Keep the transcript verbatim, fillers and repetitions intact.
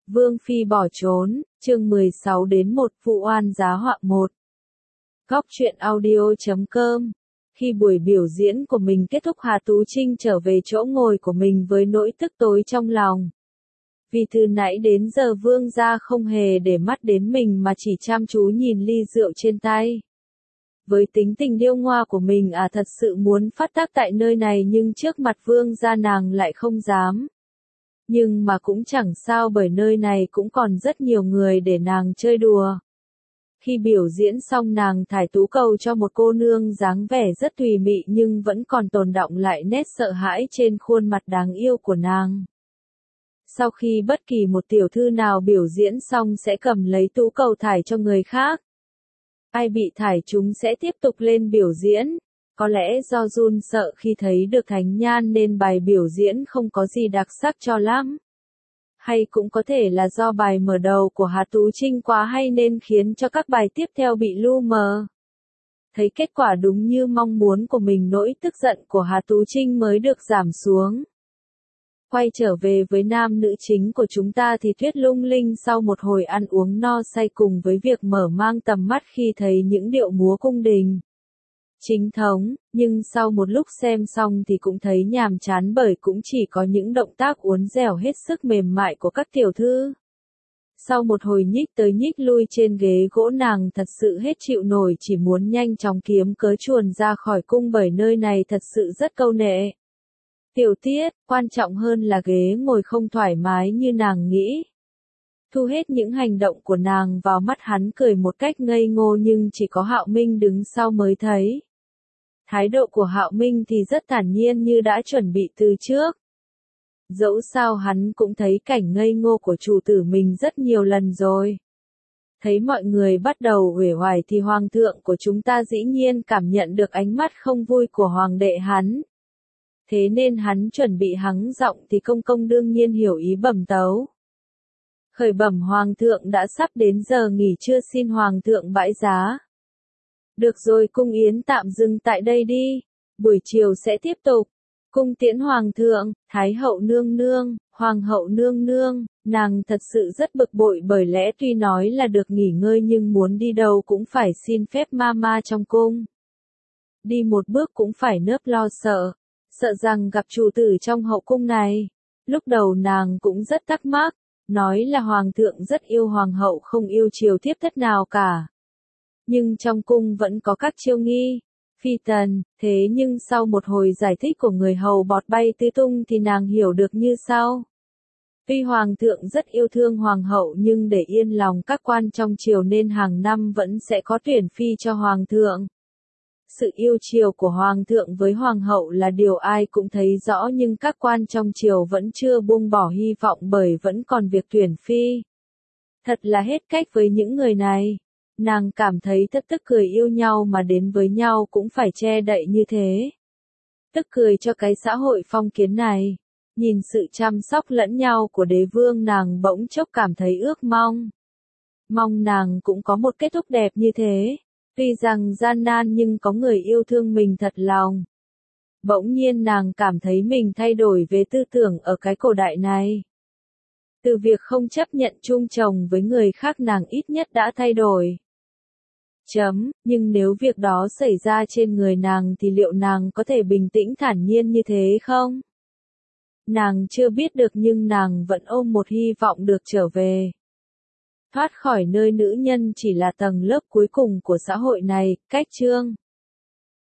Vương Phi bỏ trốn, chương mười sáu đến một vụ oan giá họa một. Góc truyện audio chấm com. Khi buổi biểu diễn của mình kết thúc, Hà Tú Trinh trở về chỗ ngồi của mình với nỗi tức tối trong lòng. Vì từ nãy đến giờ Vương gia không hề để mắt đến mình mà chỉ chăm chú nhìn ly rượu trên tay. Với tính tình điêu ngoa của mình, à thật sự muốn phát tác tại nơi này, nhưng trước mặt Vương gia nàng lại không dám. Nhưng mà cũng chẳng sao, bởi nơi này cũng còn rất nhiều người để nàng chơi đùa. Khi biểu diễn xong, nàng thải tú cầu cho một cô nương dáng vẻ rất tùy mị nhưng vẫn còn tồn đọng lại nét sợ hãi trên khuôn mặt đáng yêu của nàng. Sau khi bất kỳ một tiểu thư nào biểu diễn xong sẽ cầm lấy tú cầu thải cho người khác. Ai bị thải chúng sẽ tiếp tục lên biểu diễn. Có lẽ do run sợ khi thấy được Thánh Nhan nên bài biểu diễn không có gì đặc sắc cho lắm. Hay cũng có thể là do bài mở đầu của Hà Tú Trinh quá hay nên khiến cho các bài tiếp theo bị lu mờ. Thấy kết quả đúng như mong muốn của mình, nỗi tức giận của Hà Tú Trinh mới được giảm xuống. Quay trở về với nam nữ chính của chúng ta thì Tuyết Lung Linh sau một hồi ăn uống no say cùng với việc mở mang tầm mắt khi thấy những điệu múa cung đình chính thống, nhưng sau một lúc xem xong thì cũng thấy nhàm chán, bởi cũng chỉ có những động tác uốn dẻo hết sức mềm mại của các tiểu thư. Sau một hồi nhích tới nhích lui trên ghế gỗ, nàng thật sự hết chịu nổi, chỉ muốn nhanh chóng kiếm cớ chuồn ra khỏi cung, bởi nơi này thật sự rất câu nệ. Tiểu tiết, quan trọng hơn là ghế ngồi không thoải mái như nàng nghĩ. Thu hết những hành động của nàng vào mắt, hắn cười một cách ngây ngô nhưng chỉ có Hạo Minh đứng sau mới thấy. Thái độ của Hạo Minh thì rất thản nhiên như đã chuẩn bị từ trước. Dẫu sao hắn cũng thấy cảnh ngây ngô của chủ tử mình rất nhiều lần rồi. Thấy mọi người bắt đầu uể oải thì hoàng thượng của chúng ta dĩ nhiên cảm nhận được ánh mắt không vui của hoàng đệ hắn. Thế nên hắn chuẩn bị hắng giọng thì công công đương nhiên hiểu ý bẩm tấu. Khởi bẩm hoàng thượng, đã sắp đến giờ nghỉ trưa, xin hoàng thượng bãi giá. Được rồi, cung yến tạm dừng tại đây đi. Buổi chiều sẽ tiếp tục. Cung tiễn hoàng thượng. Thái hậu nương nương, hoàng hậu nương nương. Nàng thật sự rất bực bội, bởi lẽ tuy nói là được nghỉ ngơi nhưng muốn đi đâu cũng phải xin phép mama trong cung. Đi một bước cũng phải nơp lo sợ. Sợ rằng gặp chủ tử trong hậu cung này. Lúc đầu nàng cũng rất thắc mắc. Nói là hoàng thượng rất yêu hoàng hậu, không yêu triều thiếp thất nào cả. Nhưng trong cung vẫn có các chiêu nghi, phi tần, thế nhưng sau một hồi giải thích của người hầu bọt bay tứ tung thì nàng hiểu được như sau. Tuy hoàng thượng rất yêu thương hoàng hậu nhưng để yên lòng các quan trong triều nên hàng năm vẫn sẽ có tuyển phi cho hoàng thượng. Sự yêu chiều của hoàng thượng với hoàng hậu là điều ai cũng thấy rõ, nhưng các quan trong triều vẫn chưa buông bỏ hy vọng, bởi vẫn còn việc tuyển phi. Thật là hết cách với những người này. Nàng cảm thấy thất tức cười, yêu nhau mà đến với nhau cũng phải che đậy như thế. Tức cười cho cái xã hội phong kiến này. Nhìn sự chăm sóc lẫn nhau của đế vương, nàng bỗng chốc cảm thấy ước mong. Mong nàng cũng có một kết thúc đẹp như thế. Tuy rằng gian nan nhưng có người yêu thương mình thật lòng. Bỗng nhiên nàng cảm thấy mình thay đổi về tư tưởng ở cái cổ đại này. Từ việc không chấp nhận chung chồng với người khác, nàng ít nhất đã thay đổi. Chấm, nhưng nếu việc đó xảy ra trên người nàng thì liệu nàng có thể bình tĩnh thản nhiên như thế không? Nàng chưa biết được, nhưng nàng vẫn ôm một hy vọng được trở về. Thoát khỏi nơi nữ nhân chỉ là tầng lớp cuối cùng của xã hội này. Cách chương